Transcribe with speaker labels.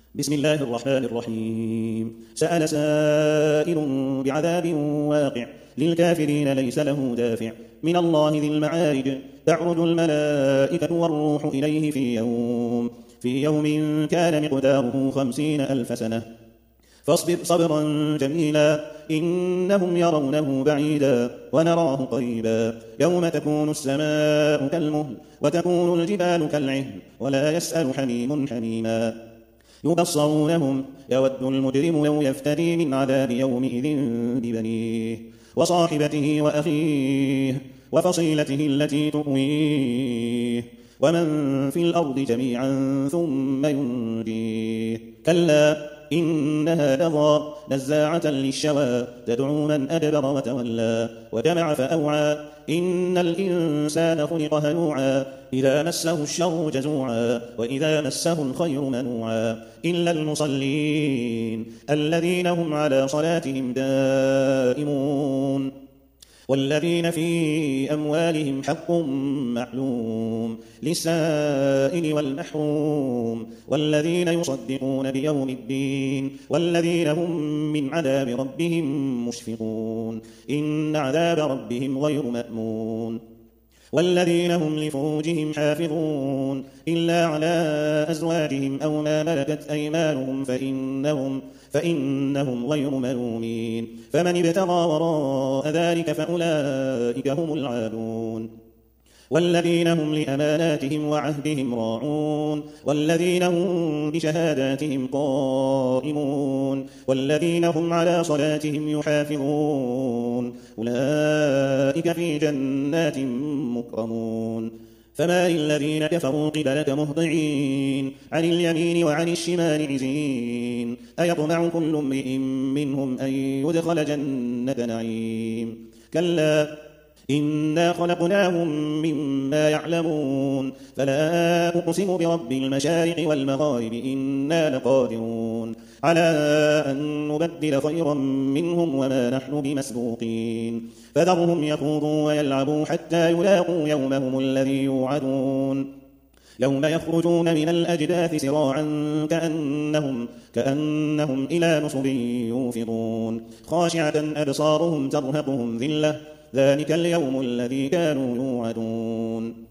Speaker 1: بسم الله الرحمن الرحيم. سأل سائل بعذاب واقع للكافرين ليس له دافع من الله ذي المعارج. تعرج الملائكة والروح إليه في يوم كان مقداره 50,000 سنة فاصبر صبرا جميلا إنهم يرونه بعيدا ونراه قريبا. يوم تكون السماء كالمهل وتكون الجبال كالعهن ولا يسأل حميم حميما. يبصرونهم يود المجرم لو يفتدي من عذاب يومئذ ببنيه وصاحبته وأخيه وفصيلته التي تؤويه ومن في الأرض جميعا ثم ينجيه. كلا إنها لظى نزاعة للشوى تدعو من أدبر وتولى وجمع فأوعى. إن الإنسان خلق هلوعا إذا مسه الشر جزوعا وإذا مسه الخير منوعا إلا المصلين الذين هم على صلاتهم دائمون والذين في أموالهم حق معلوم للسائل والمحروم والذين يصدقون بيوم الدين والذين هم من عذاب ربهم مشفقون إن عذاب ربهم غير مأمون. والذين هم لفروجهم حافظون إلا على أزواجهم أو ما ملكت أيمانهم فإنهم غير ملومين. فمن ابتغى وراء ذلك فأولئك هم العادون. والذين هم لأماناتهم وعهدهم راعون والذين هم بشهاداتهم قائمون والذين هم على صلاتهم يحافظون أولئك في جنات مكرمون. فما للذين كفروا قبلك مهطعين عن اليمين وعن الشمال عزين أيطمع كل امرئ منهم أن يدخل جنة نعيم. كلا إنا خلقناهم مما يعلمون فلا أقسم برب المشارق والمغارب إنا لقادرون على أن نبدل خيرا منهم وما نحن بمسبوقين. فذرهم يخوضوا ويلعبوا حتى يلاقوا يومهم الذي يوعدون يوم يخرجون من الأجداث سراعا كأنهم إلى نصب يوفضون خاشعة أبصارهم ترهقهم ذلة ذلك اليوم الذي كانوا يوعدون.